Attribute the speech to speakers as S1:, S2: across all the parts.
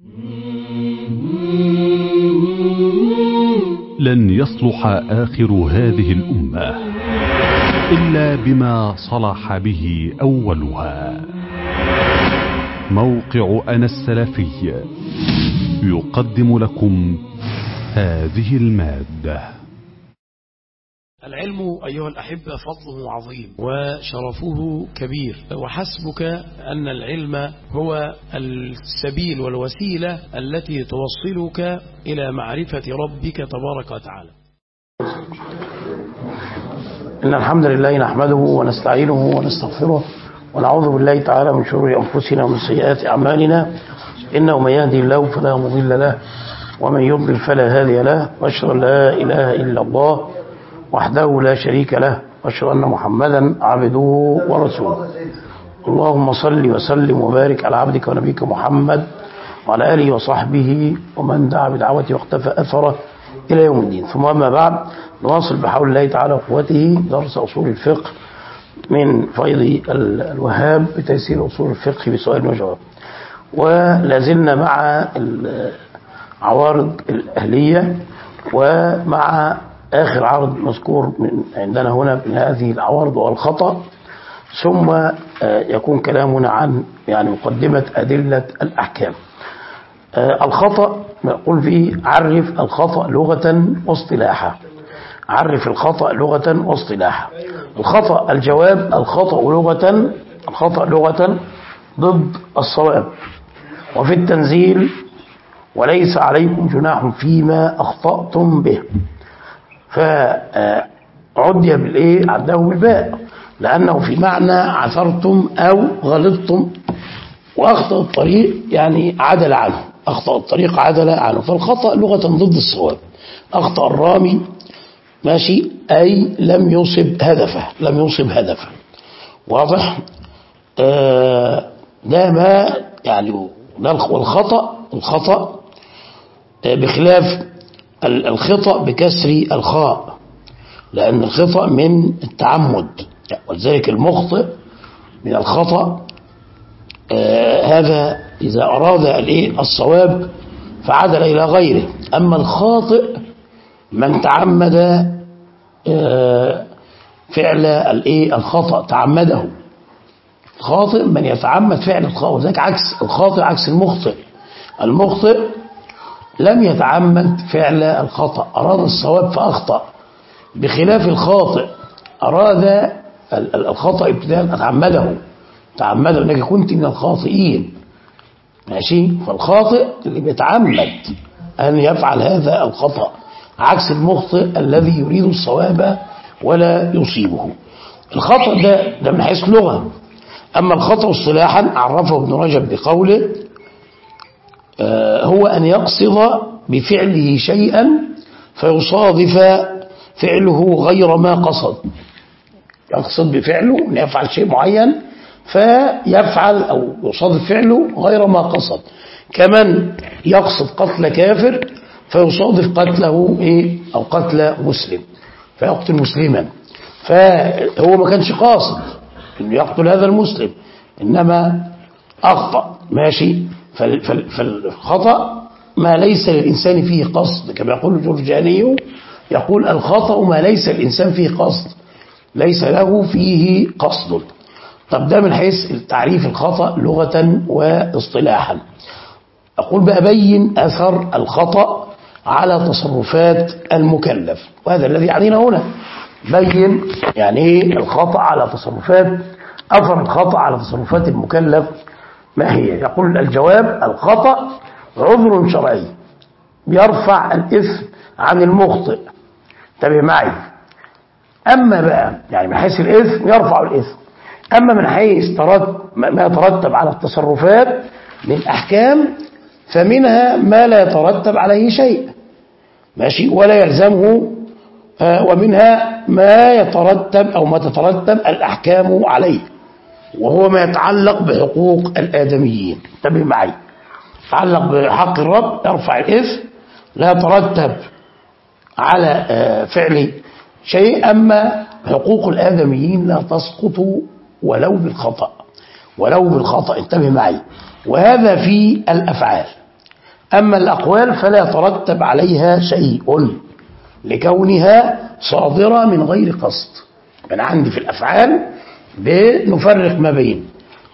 S1: لن يصلح آخر هذه الأمة إلا بما صلح به أولها. موقع أنا السلفي يقدم لكم هذه المادة.
S2: العلم أيها الأحبة فضله عظيم وشرفه كبير، وحسبك أن العلم هو السبيل والوسيلة التي توصلك إلى معرفة ربك تبارك وتعالى.
S3: إن الحمد لله نحمده ونستعينه ونستغفره ونعوذ بالله تعالى من شرور أنفسنا ومن سيئات أعمالنا، إنه من يهدي الله فلا مضل له ومن يضلل فلا هادي له، وأشهد أن لا إله إلا الله وحده لا شريك له، وأشهد أن محمدا عبده ورسوله. اللهم صل وسلم وبارك على عبدك ونبيك محمد وعلى آله وصحبه ومن دعا بدعوته واختفى أثره إلى يوم الدين. ثم أما بعد، نواصل بحول الله تعالى وقوته درس أصول الفقه من فيض الوهاب بتيسير أصول الفقه بسؤال وجواب، ولازلنا مع العوارض الأهلية ومع آخر عرض مذكور عندنا هنا من هذه العوارض والخطأ، ثم يكون كلامنا عن مقدمة أدلة الأحكام. الخطأ نقول فيه عرف الخطأ لغة واصطلاحا. عرف الخطأ لغة واصطلاحا. الخطأ الجواب. الخطأ لغة ضد الصواب، وفي التنزيل وليس عليكم جناح فيما أخطأتم به، فعدي بالإيه؟ عده بالباء، لأنه في معنى عثرتم أو غلطتم، وأخطأ الطريق عدل عنه، أخطأ الطريق عدل عنه. فالخطأ لغة ضد الصواب. أخطأ الرامي ماشي، أي لم يصب هدفه. واضح؟ ده ما والخطأ بخلاف الخطأ بكسر الخاء، لأن الخطأ من التعمد، ولذلك المخطئ من الخطأ. هذا إذا أراد الصواب فعدل إلى غيره. أما الخاطئ من تعمد فعل الخطأ، تعمده. الخاطئ من يتعمد فعل الخطأ، وذلك عكس الخاطئ، عكس المخطئ. المخطئ لم يتعمد فعل الخطأ، أراد الصواب فأخطأ، بخلاف الخاطئ أراد الخطأ ابتداء، تعمده أنك كنت من الخاطئين، ماشي. فالخاطئ اللي بيتعمد أن يفعل هذا الخطأ، عكس المخطئ الذي يريد الصواب ولا يصيبه. الخطأ ده من حيث لغة. أما الخطأ اصطلاحا عرفه ابن رجب بقوله هو أن يقصد بفعله شيئا فيصادف فعله غير ما قصد. يقصد بفعله أن يفعل شيء معين فيفعل أو يصادف فعله غير ما قصد، كمن يقصد قتل كافر فيصادف قتله أو قتل مسلم فيقتل مسلما، فهو ما كانش قاصد أنه يقتل هذا المسلم، إنما أخطأ، ماشي. فالخطأ ما ليس للإنسان فيه قصد، كما يقول الجرجاني، يقول الخطأ ما ليس الإنسان فيه قصد، ليس له فيه قصد. طب ده من حيث تعريف الخطأ لغة واصطلاحا. أقول بقى بين أثر الخطأ على تصرفات المكلف، وهذا الذي يعنينا هنا. بين الخطأ على تصرفات، أثر الخطأ على تصرفات المكلف ما هي؟ يقول الجواب: الخطأ عذر شرعي بيرفع الإثم عن المخطئ. انتبه معي. أما بقى من حيث الإثم يرفع الإثم، أما من حيث ما يترتب على التصرفات من أحكام فمنها ما لا يترتب عليه شيء، ماشي، ولا يلزمه، ومنها ما يترتب أو ما تترتب الأحكام عليه، وهو ما يتعلق بحقوق الآدميين. انتبه معي. يتعلق بحق الرب يرفع الإثم، لا يترتب على فعل شيء. أما حقوق الآدميين لا تسقط ولو بالخطأ. انتبه معي. وهذا في الأفعال. أما الأقوال فلا يترتب عليها شيء لكونها صادرة من غير قصد. أنا عندي في الأفعال بنفرق ما بين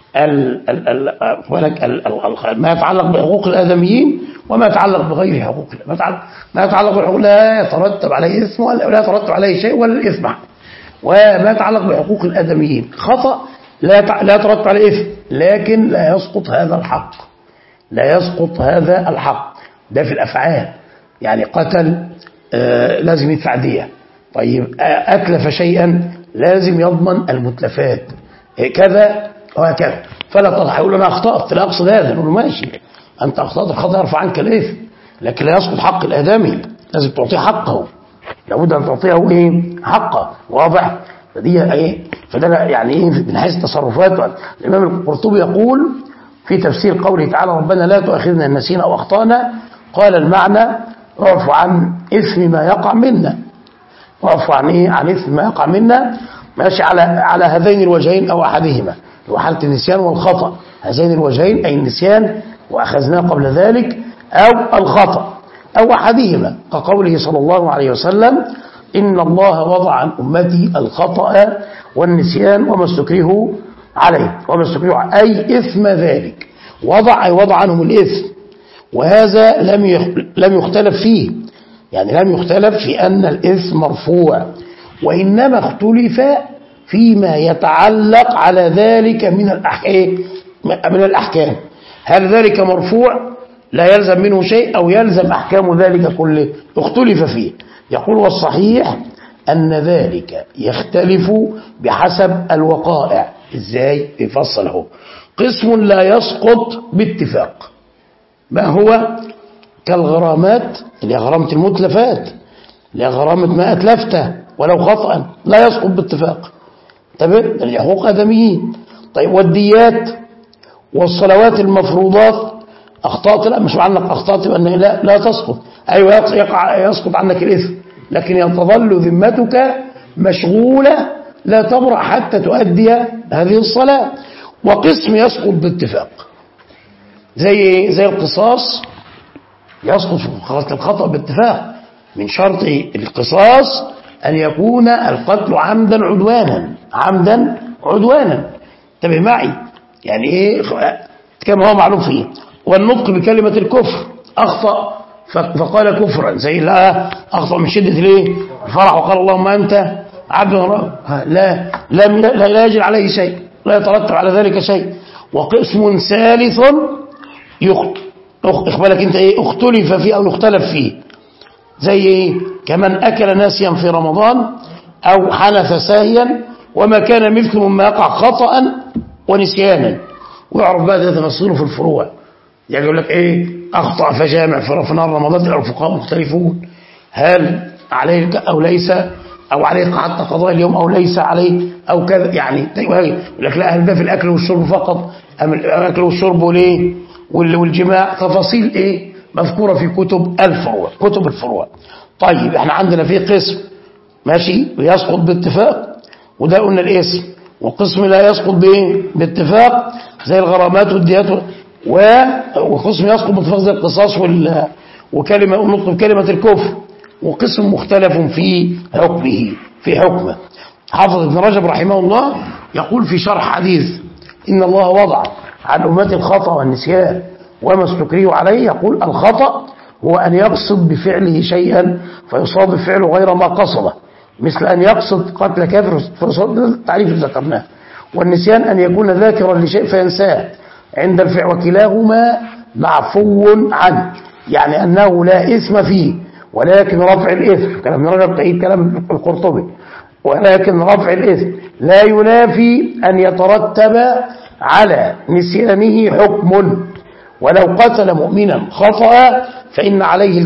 S3: ما يتعلق بحقوق الآدميين وما يتعلق بغير حقوق. ما يتعلق بحقوق لا يترتب عليه اسم ولا يترتب عليه شيء ولا الإثم، وما يتعلق بحقوق الآدميين خطأ لا يترتب عليه إثم، لكن لا يسقط هذا الحق. لا يسقط هذا الحق ده في الأفعال. يعني قتل لازم يدفع دية، طيب أتلف شيئا لازم يضمن المتلفات، كذا وهكذا. فلا تضحى يقول أنا أخطأت لا أقصد هذا، نقول له ماشي أنت أخطأت، الخطأ يرفع عنك الإثم، لكن لا يسقط حق الآدمي، لازم تعطيه حقه، لابد أن تعطيه إيه حقه. واضح؟ فدي إيه؟ فده يعني إيه من حيث تصرفات. الإمام القرطبي يقول في تفسير قوله تعالى ربنا لا تؤاخذنا إن نسينا أو أخطأنا، قال المعنى اعفو عن إثم ما يقع منا. اعفو عن إيه؟ عن إثم ما يقع منا، ماشي على هذين الوجهين أو أحدهما، وحالة النسيان والخطأ. هذين الوجهين أي النسيان وأخذناه قبل ذلك، أو الخطأ أو أحدهما، كقوله صلى الله عليه وسلم إن الله وضع عن أمتي الخطأ والنسيان وما استكرهوا عليه. أي إثم ذلك، وضع أي وضع عنهم الإثم، وهذا لم يختلف فيه، يعني لم يختلف في أن الإثم مرفوع، وإنما اختلف فيما يتعلق على ذلك من الأحكام. هل ذلك مرفوع لا يلزم منه شيء أو يلزم أحكام ذلك كله؟ اختلف فيه. يقول والصحيح أن ذلك يختلف بحسب الوقائع. إزاي؟ يفصله. قسم لا يسقط باتفاق، ما هو؟ كالغرامات اللي هي غرامة المتلفات، اللي هي غرامة ما أتلفته ولو خطأ، لا يسقط باتفاق، تمام؟ اللي حقوق آدميين. طيب والديات والصلوات المفروضات، أخطأت لا مش معنى انك أخطأت بأن لا تسقط، أيوة يسقط عنك الإثم، لكن تظل ذمتك مشغولة لا تبرأ حتى تؤدي هذه الصلاة. وقسم يسقط باتفاق زي القصاص، يسقط في الخطأ باتفاق. من شرط القصاص أن يكون القتل عمدا عدوانا. انتبه معي، يعني إيه كما هو معلوم فيه. والنطق بكلمة الكفر، أخطأ فقال كفرا، زي لا أخطأ من شدة ليه الفرح وقال اللهم أنت عبد لا يجري عليه شيء، لا يترتب على ذلك شيء. وقسم ثالث اخبالك انت ايه اختلف فيه او يختلف فيه، زي ايه؟ كمن أكل ناسيا في رمضان أو حنث ساهيا وما كان مثل مما يقع خطأ ونسيانا. ويعرف بقى ده تفصيله في الفروع، يعني يقول لك ايه أخطأ فجامع في نهار رمضان، الفقهاء مختلفون هل عليه او ليس، او عليه حتى قضاء اليوم او ليس عليه او كذا. يعني يقول لك لا هل ده في الأكل والشرب فقط أم الأكل والشرب وليه والجماع؟ تفاصيل ايه مذكورة في كتب الفروع. طيب احنا عندنا في قسم ماشي ويسقط باتفاق، وده قلنا الاسم. وقسم لا يسقط باتفاق زي الغرامات والديات، وقسم يسقط باتفاق زي القصاص وكلمة ونطق بكلمة الكفر. وقسم مختلف في حكمه. حافظ ابن رجب رحمه الله يقول في شرح حديث إن الله وضع عن أمتي الخطأ والنسيان وما استكرهوا عليه، يقول الخطأ هو أن يقصد بفعله شيئا فيصادف فعله غير ما قصده، مثل أن يقصد قتل كافر فيصادف التعريف اللي ذكرناه. والنسيان أن يكون ذاكرا لشيء فينساه عند الفعل، وكلاهما معفو عنه، يعني أنه لا إثم فيه، ولكن رفع الإثم، كلام ابن رجب تأييد كلام القرطبي، ولكن رفع الإثم لا ينافي أن يترتب على نسيانه حكم. ولو قتل مؤمنا خطأ فإن عليه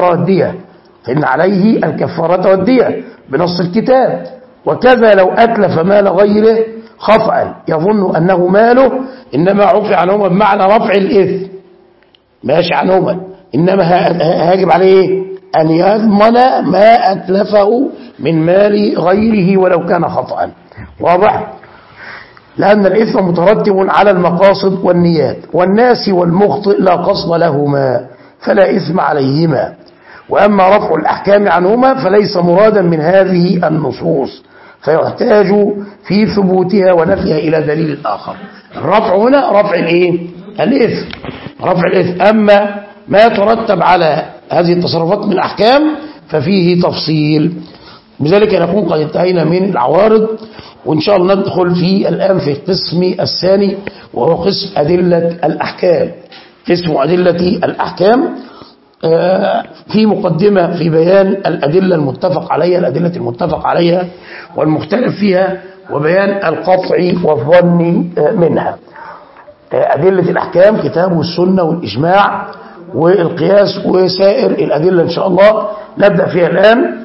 S3: الكفارة والدية بنص الكتاب. وكذا لو أتلف مال غيره خطأ يظن أنه ماله، إنما عفي عنهما بمعنى رفع الإثم، ماشي عنهما، إنما هاجب عليه أن يضمن ما أتلفه من مال غيره ولو كان خطأ. واضح؟ لأن الإثم مترتب على المقاصد والنيات، والناس والمخطئ لا قصد لهما، فلا إثم عليهما. وأما رفع الأحكام عنهما فليس مرادا من هذه النصوص، فيحتاج في ثبوتها ونفيها إلى دليل آخر. الرفع هنا رفع الإثم، رفع الإثم. أما ما يترتب على هذه التصرفات من الأحكام ففيه تفصيل. بذلك نكون قد انتهينا من العوارض، وإن شاء الله ندخل الآن في القسم الثاني، وهو قسم أدلة الأحكام. قسم أدلة الأحكام في مقدمة في بيان الأدلة المتفق عليها، الأدلة المتفق عليها والمختلف فيها، وبيان القطع والظن منها. أدلة الأحكام كتاب والسنة والإجماع والقياس وسائر الأدلة إن شاء الله نبدأ فيها الآن.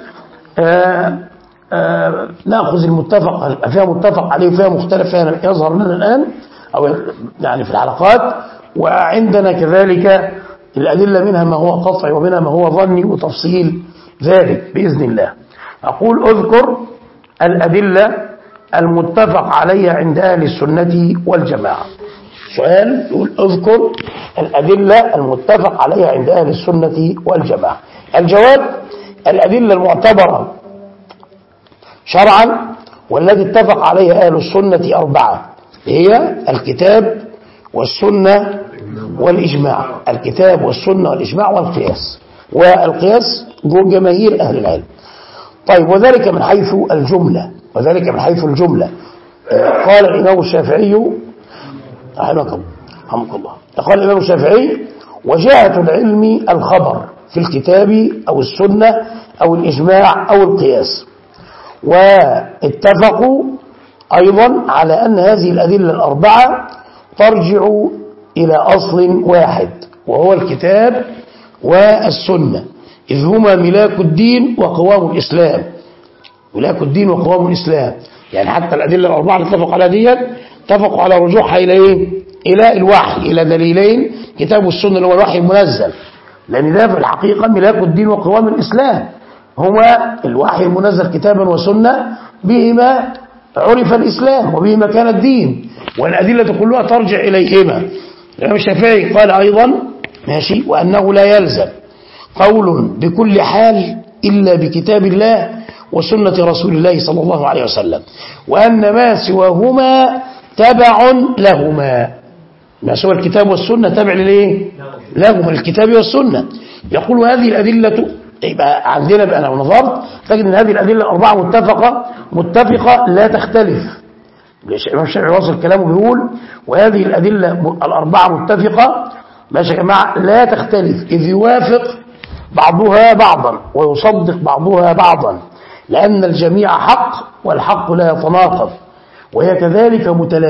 S3: نأخذ المتفق فيها متفق عليه وفيها مختلف فيها يظهر لنا الآن أو يعني في الحلقات، وعندنا كذلك الأدلة منها ما هو قطعي ومنها ما هو ظني وتفصيل ذلك بإذن الله. أقول أذكر الأدلة المتفق عليها عند أهل السنة والجماعة. سؤال يقول أذكر الأدلة المتفق عليها عند أهل السنة والجماعة. الجواب: الأدلة المعتبرة شرعا والتي اتفق عليها أهل السنة 4 هي الكتاب والسنة والإجماع. الكتاب والسنة والإجماع والقياس، والقياس جماهير أهل العلم. طيب، وذلك من حيث الجملة، وذلك من حيث الجملة. قال الإمام الشافعي رحمه الله، قال الإمام الشافعي: وجهة العلم الخبر في الكتاب أو السنة أو الإجماع أو القياس. واتفقوا أيضا على أن هذه الأدلة 4 ترجع إلى أصل واحد، وهو الكتاب والسنة، إذ هما ملاك الدين وقوام الإسلام. ملاك الدين وقوام الإسلام، يعني حتى الأدلة 4 اللي اتفقوا على ديت اتفقوا على رجوعها إلى إيه؟ إلى الوحي، إلى دليلين: كتاب والسنة اللي هو الوحي المنزل، لأن ده في الحقيقة ملاك الدين وقوام الإسلام، هما الوحي المنزل كتابا وسنة، بهما عرف الإسلام وبهما كان الدين، والأدلة كلها ترجع إليهما. الإمام الشافعي قال أيضا ماشي: وأنه لا يلزم قول بكل حال إلا بكتاب الله وسنة رسول الله صلى الله عليه وسلم، وأن ما سواهما تبع لهما. ما سوى الكتاب والسنة تبع لليه؟ لهما، الكتاب والسنة. يقول: هذه الأدلة، يبقى عندنا بقى لو نظرت تجد أن هذه الأدلة 4 متفقة لا تختلف. الإمام الشافعي واصل كلامه بيقول: وهذه الأدلة 4 متفقة ماشي يا جماعة لا تختلف، إذ يوافق بعضها بعضا ويصدق بعضها بعضا، لأن الجميع حق والحق لا يتناقض، وهي كذلك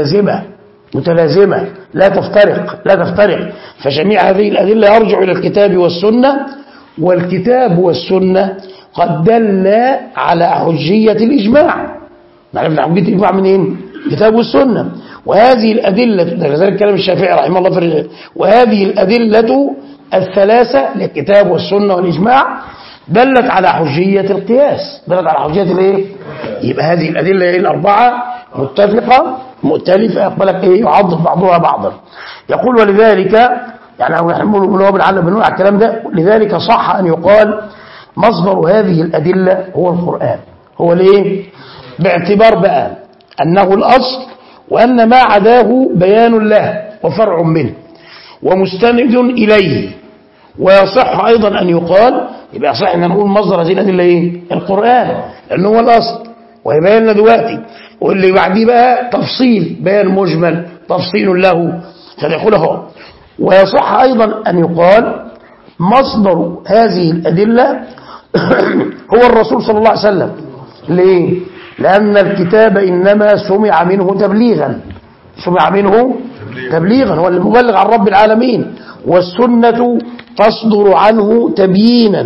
S3: متلازمة لا تفترق. فجميع هذه الأدلة يرجع إلى الكتاب والسنة، والكتاب والسنة قد دل على حجية الإجماع. نعرفنا حجية الإجماع منين؟ الكتاب والسنة. وهذه الأدلة، لذلك كلام الشافعي رحمه الله في وهذه الأدلة 3 للكتاب والسنة والإجماع دلت على حجية القياس، دلت على حجية الايه؟ يبقى هذه الأدلة 4 متفقة مؤتلفة، يقبلك ايه؟ يعضد بعضها بعضا. يقول: ولذلك يعني نحن بنقول على الكلام ده، لذلك صح أن يقال مصدر هذه الأدلة هو القرآن. هو ليه؟ باعتبار بقى أنه الأصل، وأن ما عداه بيان له وفرع منه ومستند إليه. ويصح أيضا أن يقال، يبقى يصح أن نقول مصدر هذه الأدلة إيه؟ القرآن، لأنه هو الأصل ويبين لنا دلوقتي، واللي بعديه بقى تفصيل، بيان مجمل تفصيل له، فنقول اهو. ويصح أيضا أن يقال مصدر هذه الأدلة هو الرسول صلى الله عليه وسلم. ليه؟ لأن الكتاب إنما سمع منه تبليغا، هو المبلغ عن رب العالمين، والسنة تصدر عنه تبيينا،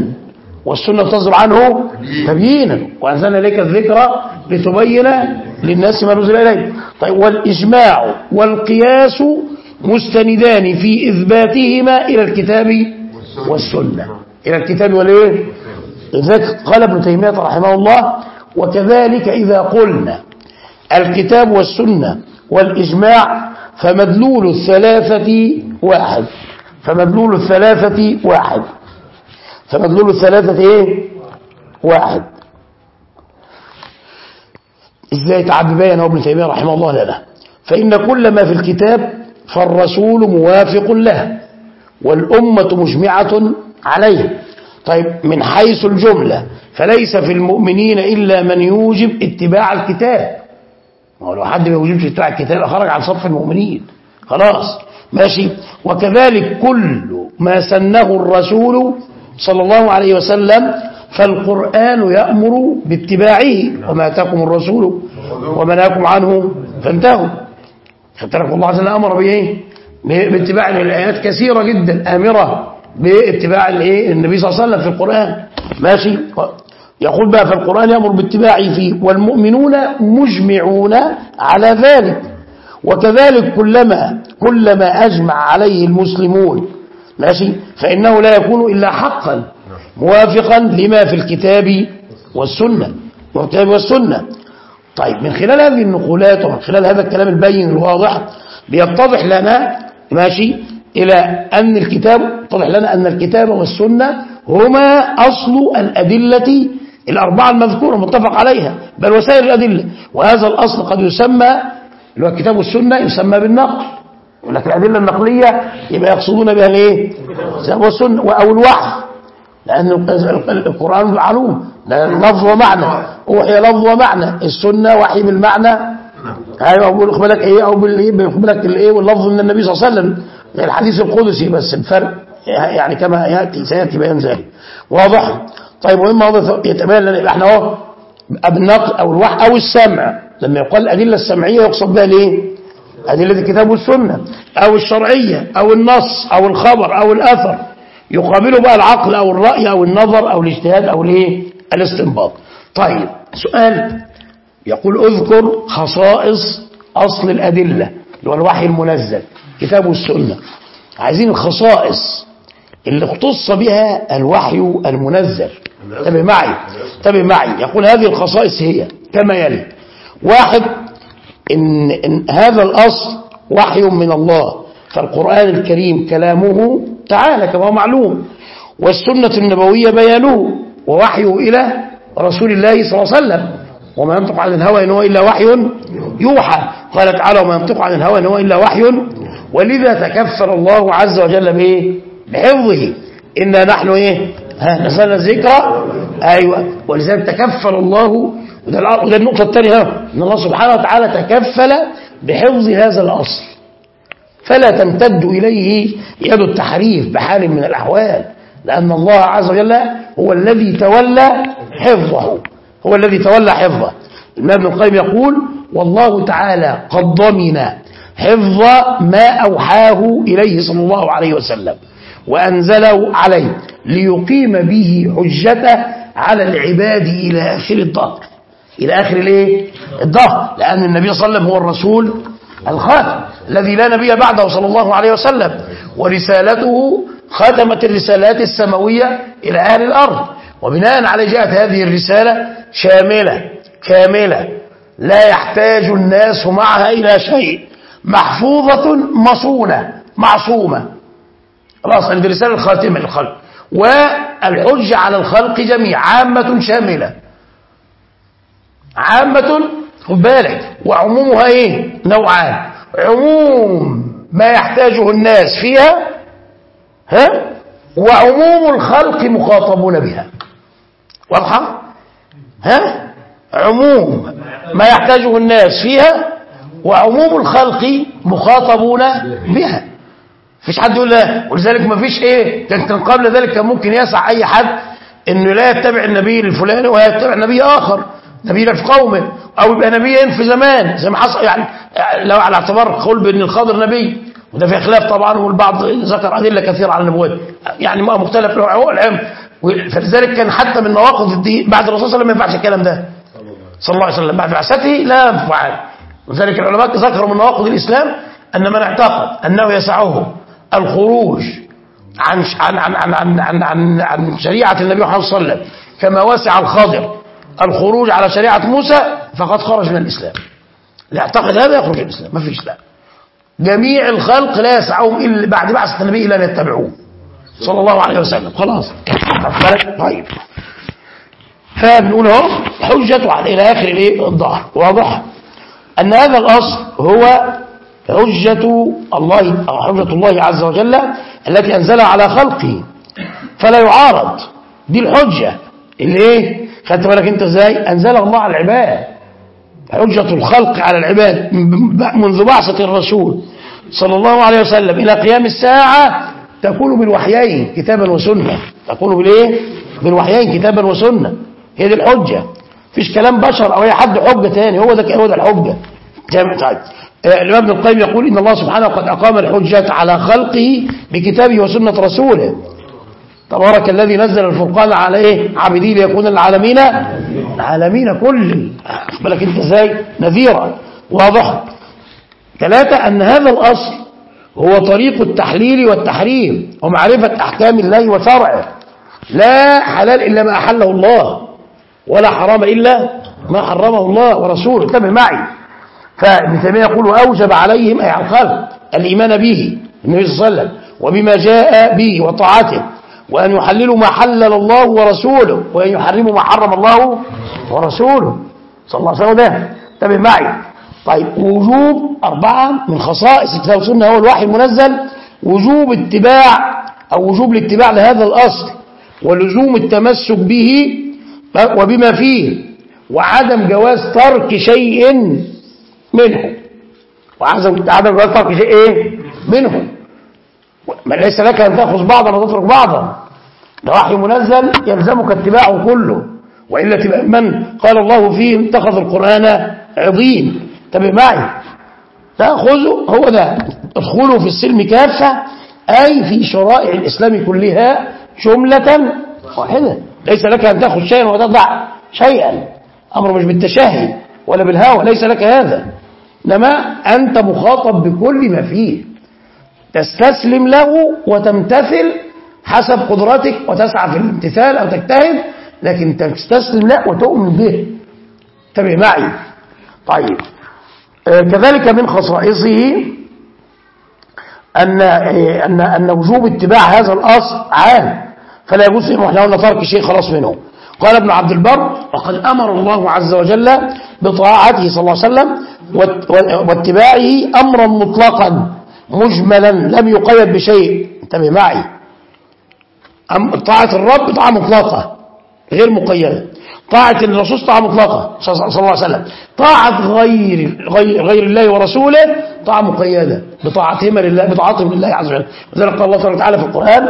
S3: وأنزلنا إليك الذكر لتبين للناس ما نزل إليه. طيب، والإجماع والقياس مستندان في إثباتهما إلى الكتاب والسنة، إلى الكتاب والإيه؟ لذلك قال ابن تيمية رحمه الله: وكذلك إذا قلنا الكتاب والسنة والإجماع فمدلول 3 واحد، فمدلول الثلاثة واحد. فمدلول الثلاثة ايه؟ واحد. ازاي تعب بيان ابن تيمية رحمه الله لنا؟ فإن كل ما في الكتاب فالرسول موافق له والأمة مجمعة عليه. طيب من حيث الجملة فليس في المؤمنين إلا من يوجب اتباع الكتاب. ما هو لو حد ما يوجبش اتباع الكتاب خرج عن صف المؤمنين خلاص ماشي. وكذلك كل ما سنه الرسول صلى الله عليه وسلم فالقرآن يأمر باتباعه وما أتاكم الرسول وما نهاكم عنه فانتهوا. فترك الله عز وجل أمر بإيه؟ باتباع الآيات كثيرة جدا آمرة باتباع النبي صلى الله عليه وسلم في القرآن ماشي. يقول بقى فالقرآن يأمر باتباعه فيه والمؤمنون مجمعون على ذلك. وكذلك كلما أجمع عليه المسلمون ماشي فإنه لا يكون إلا حقا موافقا لما في الكتاب والسنة. طيب من خلال هذه النقولات ومن خلال هذا الكلام البين الواضح بيتضح لنا ماشي إلى أن الكتاب والسنة هما أصل الأدلة الأربعة المذكورة متفق عليها بل وسائر الأدلة. وهذا الأصل قد يسمى اللي هو الكتاب والسنة يسمى بالنقل. ولكن الأدلة النقلية يبقى يقصدون بها الايه؟ الكتاب والسنة أو الوحي لأن القرآن معلوم لفظ ومعنى وحي لفظ ومعنى. السنة وحي بالمعنى ايوه بيقول لك ايه او بيقول لك الايه واللفظ من النبي صلى الله عليه وسلم الحديث القدسي بس الفرق يعني كما سياتي بيان ذلك واضح. طيب مهم واضح يتبين لنا احنا اهو بالنقل او الوحي او السمع. لما يقال الادله السمعيه يقصد بها الايه؟ ادله الكتاب والسنه او الشرعيه او النص او الخبر او الاثر يقابله بقى العقل او الراي او النظر او الاجتهاد او الايه؟ الاستنباط. طيب سؤال يقول اذكر خصائص أصل الأدلة اللي هو الوحي المنزل كتاب والسنة. عايزين الخصائص اللي اختص بها الوحي المنزل. انتبه معي. يقول هذه الخصائص هي كما يلي. واحد إن هذا الأصل وحي من الله فالقرآن الكريم كلامه تعالى كما هو معلوم والسنة النبوية بيانه ووحيه إلى رسول الله صلى الله عليه وسلم وما ينطق عن الهوى إن هو إلا وحي يوحى. قال تعالى وما ينطق عن الهوى إن هو إلا وحي ولذا تكفل الله عز وجل بإيه؟ بحفظه. إنا نحن إيه؟ نزلنا الذكر أيوة. ولذلك تكفل الله وده النقطة الثانية إن الله سبحانه وتعالى تكفل بحفظ هذا الأصل فلا تمتد إليه يد التحريف بحال من الأحوال لأن الله عز وجل هو الذي تولى حفظه الإمام ابن القيم يقول والله تعالى قد ضمن حفظ ما أوحاه إليه صلى الله عليه وسلم وأنزله عليه ليقيم به حجته على العباد إلى آخر الدهر لأن النبي صلى الله عليه وسلم هو الرسول الخاتم الذي لا نبي بعده صلى الله عليه وسلم ورسالته ختمت الرسالات السماوية إلى أهل الأرض وبناء على جاءت هذه الرسالة شاملة كاملة لا يحتاج الناس معها إلى شيء محفوظة مصونة معصومة خلاص عند الرسالة الخاتمة للخلق والحجة على الخلق جميع عامة شاملة عامة خد بالك وعمومها ايه نوعان عموم ما يحتاجه الناس فيها وعموم الخلق مخاطبون بها واضحة عموم ما يحتاجه الناس فيها وعموم الخلق مخاطبون بها فيش حد يقول لا ولذلك ما فيش ايه كان قبل ذلك كان ممكن يسع اي حد انه لا يتبع النبي الفلاني ويتبع نبي اخر نبي في قومه او يبقى نبيين في زمان زي ما حصل يعني لو على اعتبار قول بان الخضر نبي وده في خلاف طبعا والبعض ذكر ادله كثيره على النبوه يعني ما مختلف له العلم فلذلك كان حتى من نواقض الدين بعد الرسول صلى الله عليه وسلم ما ينفعش الكلام ده صلى الله عليه وسلم بعد بعثته لا ينفع وذلك العلماء ذكروا من نواقض الاسلام ان من اعتقد انه يسعه الخروج عن شريعه النبي محمد صلى الله عليه وسلم كما وسع الخضر الخروج على شريعه موسى فقد خرج من الاسلام اللي يعتقد هذا يخرج من الاسلام ما فيش لا جميع الخلق لا يسعهم إلا بعد بعثة النبي إلا أن يتبعوه صلى الله عليه وسلم. خلاص. طيب فبنقول اهو حجة على إلى آخر الظهر. واضح أن هذا الأصل هو حجة الله عز وجل التي أنزلها على خلقه فلا يعارض. دي الحجة اللي ايه خدت بالك انت ازاي أنزلها الله على العباد. حجة الخلق على العباد منذ بعثة الرسول صلى الله عليه وسلم إلى قيام الساعة تكون بالوحيين كتابا وسنة. تكون بالايه بالوحيين كتابا وسنة. هي دي الحجة. فيش كلام بشر أو أي حد حجة تاني. هو ده الحجة. طيب الإمام ابن القيم يقول إن الله سبحانه قد أقام الحجة على خلقه بكتابه وسنة رسوله. تبارك الذي نزل الفرقان على ايه عبديه ليكون العالمين كل بالك انت ازاي نذيرا. واضح. 3 أن هذا الأصل هو طريق التحليل والتحريم ومعرفة أحكام الله وشرعه. لا حلال إلا ما أحله الله ولا حرام إلا ما حرمه الله ورسوله. انتبه معي. فابن تيمية يقول أوجب عليهم أي على الخلق الإيمان به النبي صلى الله عليه وسلم وبما جاء به وطاعته وأن يحللوا ما حلل الله ورسوله وأن يحرموا ما حرم الله ورسوله صلى الله عليه وسلم. ده انتبه معي. طيب وجوب 4 من خصائص الكتاب والسنة هو الوحي المنزل وجوب اتباع أو وجوب الاتباع لهذا الأصل ولزوم التمسك به وبما فيه وعدم جواز ترك شيء منه. وعدم جواز ترك شيء ايه منه. ما ليس لك أن تأخذ بعضا وتترك بعضا. ده وحي منزل يلزمك اتباعه كله وإلا تبقى من قال الله فيه اتخذ القرآن عظيم. انتبه معي. تأخذه هو ده ادخلوا في السلم كافة أي في شرائع الإسلام كلها جملة واحدة. ليس لك أن تأخذ شيئا وتضع شيئا. أمر مش بالتشهي ولا بالهوى. ليس لك هذا. إنما أنت مخاطب بكل ما فيه تستسلم له وتمتثل حسب قدرتك وتسعى في الامتثال أو تجتهد لكن تستسلم له وتؤمن به. انتبه معي. طيب كذلك من خصائصه أن وجوب اتباع هذا الأصل عام فلا يجوز إنه احنا قلنا ترك شيء خلاص منه. قال ابن عبد البر وقد أمر الله عز وجل بطاعته صلى الله عليه وسلم واتباعه أمرا مطلقا مجملا لم يقيد بشيء. انتبه معي. طاعة الرب طاعة مطلقة غير مقيدة. طاعة الرسول طاعة مطلقة صلى الله عليه وسلم. طاعة غير الله ورسوله طاعة مقيدة بطاعتهم لله عز وجل. وذلك قال الله سبحانه وتعالى في القرآن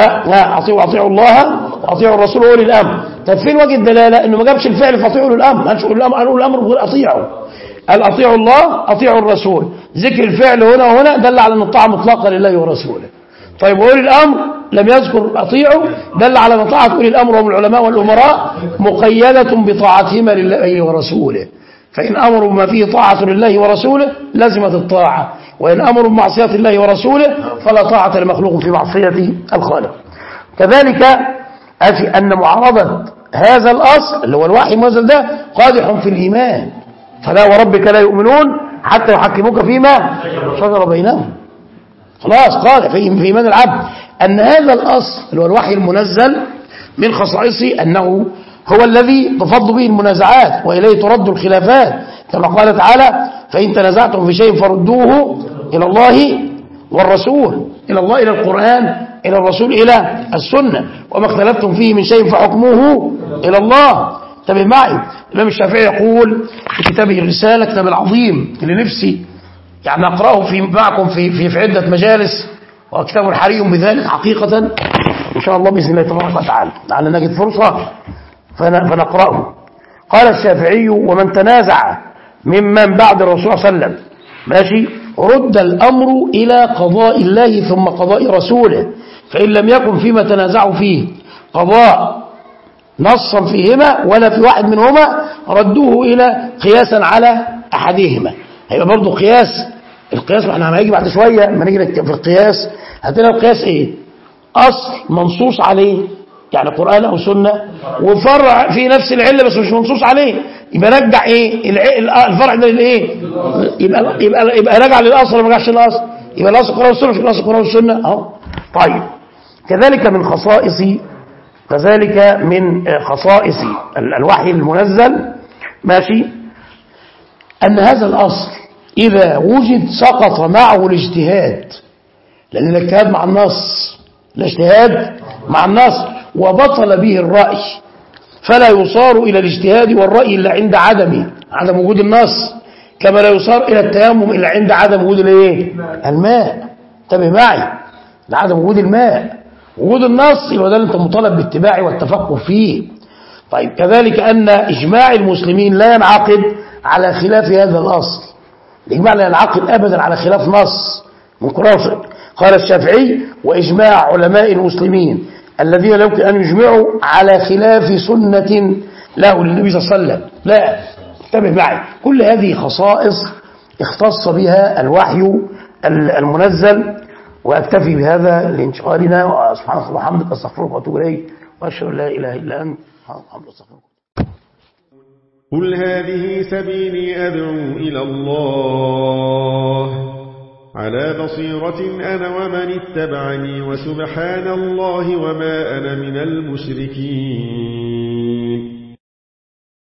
S3: أطيعوا الله وأطيعوا الرسول وأولي الأمر. طب فين وجه الدلالة إنه ما جابش الفعل فأطيعوا الأمر. قالوا الأمر بغير أطيعوا. قال أطيعوا الله أطيعوا الرسول. ذكر الفعل هنا وهنا دل على أن الطاعة مطلقة لله ورسوله. طيب وأولي الأمر لم يذكر أطيعوا دل على أن طاعة أولي الأمر وهم العلماء والأمراء مقيدة بطاعتهما لله ورسوله. فإن أمروا بما فيه طاعة لله ورسوله لزمت الطاعة وإن أمروا بمعصية الله ورسوله فلا طاعة لمخلوق في معصية الخالق. كذلك أن معارضة هذا الأصل اللي هو الوحي المنزل ده قادح في الإيمان. فلا وربك لا يؤمنون حتى يحكموك فيما شجر بينهم. خلاص قال في إيمان العبد أن هذا الأصل اللي هو الوحي المنزل من خصائصه أنه هو الذي تفض به المنازعات وإليه ترد الخلافات كما قال تعالى فإن تنازعتم في شيء فردوه إلى الله والرسول. إلى الله إلى القرآن إلى الرسول إلى السنة وما اختلفتم فيه من شيء فحكموه إلى الله. انتبه معي. الإمام الشافعي يقول في كتابه الرسالة كتاب العظيم اللي نفسي يعني أقرأه معكم في عدة مجالس وكتاب حري بذلك حقيقة إن شاء الله بإذن الله تبارك وتعالى لعل نجد فرصة فنقرأه. قال الشافعي ومن تنازع ممن بعد الرسول صلى الله عليه وسلم ماشي رد الأمر إلى قضاء الله ثم قضاء رسوله فإن لم يكن فيما تنازعوا فيه قضاء نصا فيهما ولا في واحد منهما ردوه إلى قياسا على أحدهما. هيبقى برضو القياس احنا هنيجي بعد شوية لما نيجي في القياس هتلاقي القياس ايه أصل منصوص عليه يعني قرآن أو سنة وفرع في نفس العلة بس مش منصوص عليه يبقى رجع ايه الفرع ده للايه؟ يبقى رجع للاصل ولا ما رجعش للاصل؟ يبقى الاصل القرآن والسنه، مش الاصل القرآن والسنه اهو. طيب كذلك من خصائص الوحي المنزل ماشي ان هذا الاصل اذا وجد سقط معه الاجتهاد، لان الاجتهاد مع النص، الاجتهاد مع النص، وبطل به الرأي، فلا يصار إلى الاجتهاد والرأي إلا عند عدم وجود النص، كما لا يصار إلى التيمم إلا عند عدم وجود الماء. انتبه معي، لعدم وجود الماء. وجود النص يبقى ده اللي انت مطالب باتباعه والتفقه فيه. طيب كذلك أن إجماع المسلمين لا ينعقد على خلاف هذا الأصل، الإجماع لا ينعقد أبدا على خلاف نص من قرآن. قال الشافعي: وإجماع علماء المسلمين الذين لا يمكن أن يجمعوا على خلاف سنة له للنبي صلى الله عليه وسلم. لا، انتبه معي، كل هذه خصائص اختص بها الوحي المنزل. وأكتفي بهذا لانشغالنا. سبحانك اللهم وبحمدك، أستغفرك وأتوب إليك، وأشهد أن لا إله إلا أنت، محمد رسول الله.
S4: قل هذه سبيلي أدعو إلى الله على بصيرة أنا ومن اتبعني، وسبحان الله وما أنا من المشركين.